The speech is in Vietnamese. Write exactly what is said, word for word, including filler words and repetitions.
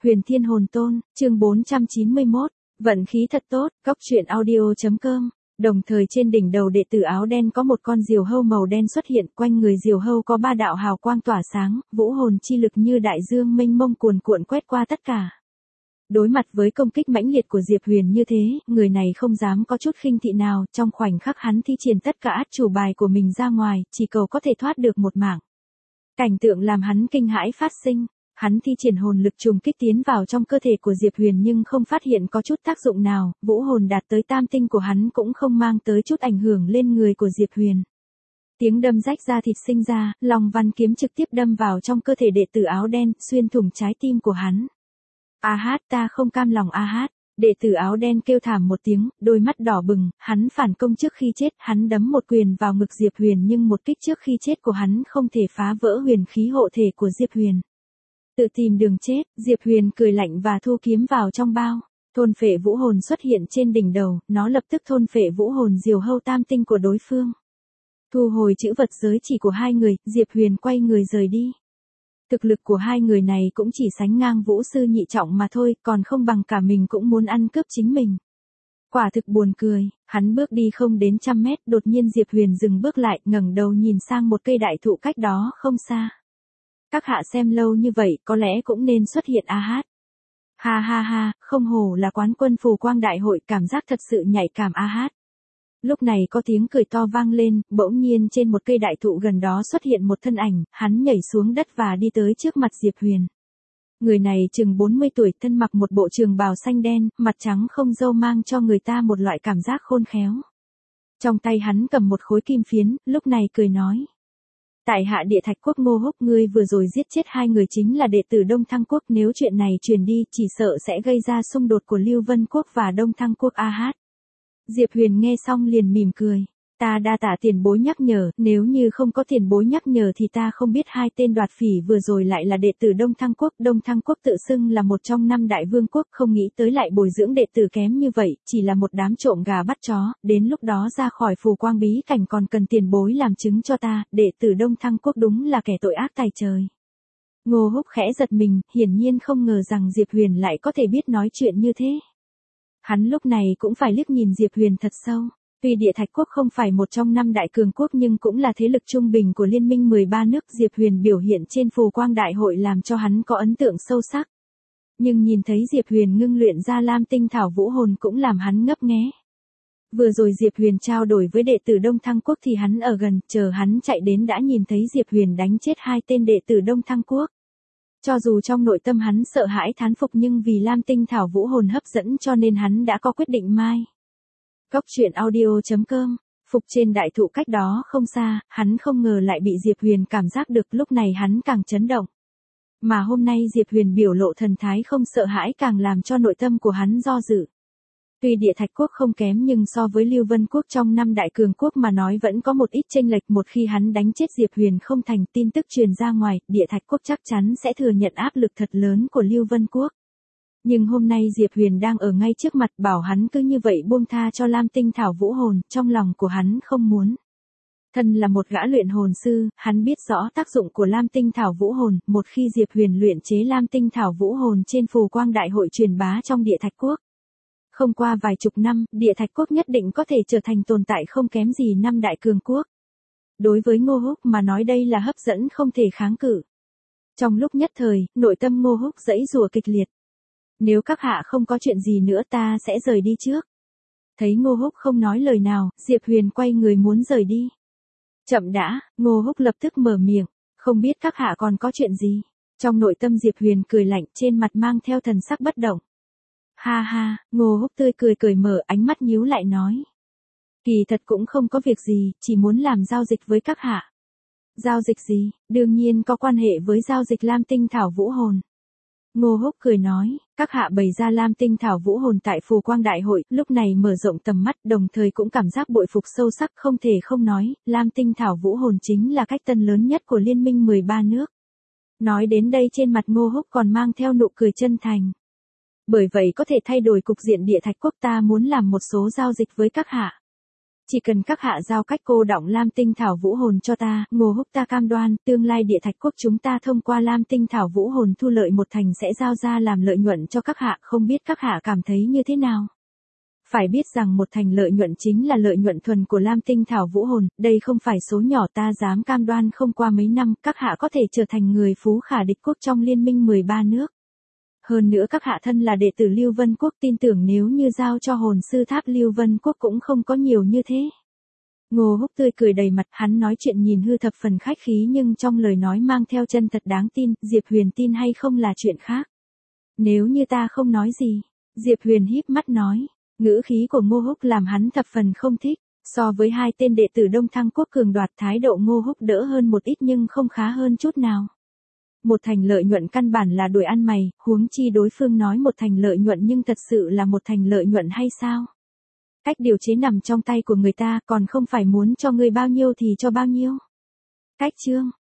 Huyền Thiên Hồn Tôn, chương bốn trăm chín mươi mốt, vận khí thật tốt, góc truyện audio.com. Đồng thời trên đỉnh đầu đệ tử áo đen có một con diều hâu màu đen xuất hiện, quanh người diều hâu có ba đạo hào quang tỏa sáng, vũ hồn chi lực như đại dương mênh mông cuồn cuộn quét qua tất cả. Đối mặt với công kích mãnh liệt của Diệp Huyền như thế, người này không dám có chút khinh thị nào, trong khoảnh khắc hắn thi triển tất cả át chủ bài của mình ra ngoài, chỉ cầu có thể thoát được một mảng. Cảnh tượng làm hắn kinh hãi phát sinh. Hắn thi triển hồn lực trùng kích tiến vào trong cơ thể của Diệp Huyền nhưng không phát hiện có chút tác dụng nào, vũ hồn đạt tới tam tinh của hắn cũng không mang tới chút ảnh hưởng lên người của Diệp Huyền. Tiếng đâm rách da thịt sinh ra, Long Văn kiếm trực tiếp đâm vào trong cơ thể đệ tử áo đen, xuyên thủng trái tim của hắn. A hát, ta không cam lòng a hát. Đệ tử áo đen kêu thảm một tiếng, đôi mắt đỏ bừng, hắn phản công trước khi chết, hắn đấm một quyền vào ngực Diệp Huyền nhưng một kích trước khi chết của hắn không thể phá vỡ huyền khí hộ thể của Diệp Huyền. Tự tìm đường chết, Diệp Huyền cười lạnh và thu kiếm vào trong bao. Thôn phệ vũ hồn xuất hiện trên đỉnh đầu, nó lập tức thôn phệ vũ hồn diều hâu tam tinh của đối phương. Thu hồi chữ vật giới chỉ của hai người, Diệp Huyền quay người rời đi. Thực lực của hai người này cũng chỉ sánh ngang vũ sư nhị trọng mà thôi, còn không bằng cả mình cũng muốn ăn cướp chính mình. Quả thực buồn cười, hắn bước đi không đến trăm mét, đột nhiên Diệp Huyền dừng bước lại, ngẩng đầu nhìn sang một cây đại thụ cách đó không xa. Các hạ xem lâu như vậy, có lẽ cũng nên xuất hiện a hát. Ha ha ha, không hổ là quán quân phù quang đại hội, cảm giác thật sự nhạy cảm a hát. Lúc này có tiếng cười to vang lên, bỗng nhiên trên một cây đại thụ gần đó xuất hiện một thân ảnh, hắn nhảy xuống đất và đi tới trước mặt Diệp Huyền. Người này chừng bốn mươi tuổi, thân mặc một bộ trường bào xanh đen, mặt trắng không râu mang cho người ta một loại cảm giác khôn khéo. Trong tay hắn cầm một khối kim phiến, lúc này cười nói. Tại hạ Địa Thạch Quốc Ngô Húc, ngươi vừa rồi giết chết hai người chính là đệ tử Đông Thăng Quốc, nếu chuyện này truyền đi chỉ sợ sẽ gây ra xung đột của Lưu Vân Quốc và Đông Thăng Quốc a hát. Diệp Huyền nghe xong liền mỉm cười. Ta đa tạ tiền bối nhắc nhở, nếu như không có tiền bối nhắc nhở thì ta không biết hai tên đoạt phỉ vừa rồi lại là đệ tử Đông Thăng Quốc. Đông Thăng Quốc tự xưng là một trong năm đại vương quốc, không nghĩ tới lại bồi dưỡng đệ tử kém như vậy, chỉ là một đám trộm gà bắt chó, đến lúc đó ra khỏi phù quang bí cảnh còn cần tiền bối làm chứng cho ta, đệ tử Đông Thăng Quốc đúng là kẻ tội ác tày trời. Ngô Húc khẽ giật mình, hiển nhiên không ngờ rằng Diệp Huyền lại có thể biết nói chuyện như thế. Hắn lúc này cũng phải liếc nhìn Diệp Huyền thật sâu. Tuy Địa Thạch Quốc không phải một trong năm đại cường quốc nhưng cũng là thế lực trung bình của liên minh mười ba nước, Diệp Huyền biểu hiện trên phù quang đại hội làm cho hắn có ấn tượng sâu sắc. Nhưng nhìn thấy Diệp Huyền ngưng luyện ra lam tinh thảo vũ hồn cũng làm hắn ngấp nghé. Vừa rồi Diệp Huyền trao đổi với đệ tử Đông Thăng Quốc thì hắn ở gần, chờ hắn chạy đến đã nhìn thấy Diệp Huyền đánh chết hai tên đệ tử Đông Thăng Quốc. Cho dù trong nội tâm hắn sợ hãi thán phục nhưng vì lam tinh thảo vũ hồn hấp dẫn cho nên hắn đã có quyết định mai. Góc truyện audio.com, phục trên đại thụ cách đó không xa, hắn không ngờ lại bị Diệp Huyền cảm giác được, lúc này hắn càng chấn động. Mà hôm nay Diệp Huyền biểu lộ thần thái không sợ hãi càng làm cho nội tâm của hắn do dự. Tuy Địa Thạch Quốc không kém nhưng so với Lưu Vân Quốc trong năm đại cường quốc mà nói vẫn có một ít chênh lệch, một khi hắn đánh chết Diệp Huyền không thành, tin tức truyền ra ngoài, Địa Thạch Quốc chắc chắn sẽ thừa nhận áp lực thật lớn của Lưu Vân Quốc. Nhưng hôm nay Diệp Huyền đang ở ngay trước mặt, bảo hắn cứ như vậy buông tha cho lam tinh thảo vũ hồn, trong lòng của hắn không muốn. Thân là một gã luyện hồn sư, hắn biết rõ tác dụng của lam tinh thảo vũ hồn, một khi Diệp Huyền luyện chế lam tinh thảo vũ hồn trên phù quang đại hội truyền bá trong Địa Thạch Quốc. Không qua vài chục năm, Địa Thạch Quốc nhất định có thể trở thành tồn tại không kém gì năm đại cường quốc. Đối với Ngô Húc mà nói đây là hấp dẫn không thể kháng cự. Trong lúc nhất thời, nội tâm Ngô Húc giãy giụa kịch liệt. Nếu các hạ không có chuyện gì nữa ta sẽ rời đi trước. Thấy Ngô Húc không nói lời nào, Diệp Huyền quay người muốn rời đi. Chậm đã, Ngô Húc lập tức mở miệng, không biết các hạ còn có chuyện gì. Trong nội tâm Diệp Huyền cười lạnh, trên mặt mang theo thần sắc bất động. Ha ha, Ngô Húc tươi cười cởi mở, ánh mắt nhíu lại nói. Kỳ thật cũng không có việc gì, chỉ muốn làm giao dịch với các hạ. Giao dịch gì? Đương nhiên có quan hệ với giao dịch lam tinh thảo vũ hồn. Ngô Húc cười nói, các hạ bày ra lam tinh thảo vũ hồn tại phù quang đại hội, lúc này mở rộng tầm mắt, đồng thời cũng cảm giác bội phục sâu sắc, không thể không nói, lam tinh thảo vũ hồn chính là cách tân lớn nhất của liên minh mười ba nước. Nói đến đây trên mặt Ngô Húc còn mang theo nụ cười chân thành. Bởi vậy có thể thay đổi cục diện Địa Thạch Quốc, ta muốn làm một số giao dịch với các hạ. Chỉ cần các hạ giao cách cô đọng lam tinh thảo vũ hồn cho ta, Ngô Húc ta cam đoan, tương lai địa thạch quốc chúng ta thông qua lam tinh thảo vũ hồn thu lợi một thành sẽ giao ra làm lợi nhuận cho các hạ, không biết các hạ cảm thấy như thế nào. Phải biết rằng một thành lợi nhuận chính là lợi nhuận thuần của lam tinh thảo vũ hồn, đây không phải số nhỏ, ta dám cam đoan không qua mấy năm, các hạ có thể trở thành người phú khả địch quốc trong liên minh mười ba nước. Hơn nữa các hạ thân là đệ tử Lưu Vân Quốc, tin tưởng nếu như giao cho hồn sư tháp Lưu Vân Quốc cũng không có nhiều như thế. Ngô Húc tươi cười đầy mặt, hắn nói chuyện nhìn hư thập phần khách khí nhưng trong lời nói mang theo chân thật đáng tin, Diệp Huyền tin hay không là chuyện khác. Nếu như ta không nói gì, Diệp Huyền híp mắt nói, ngữ khí của Ngô Húc làm hắn thập phần không thích, so với hai tên đệ tử Đông Thăng Quốc cường đoạt thái độ Ngô Húc đỡ hơn một ít nhưng không khá hơn chút nào. Một thành lợi nhuận căn bản là đuổi ăn mày, huống chi đối phương nói một thành lợi nhuận nhưng thật sự là một thành lợi nhuận hay sao? Cách điều chế nằm trong tay của người ta, còn không phải muốn cho người bao nhiêu thì cho bao nhiêu. Cách chương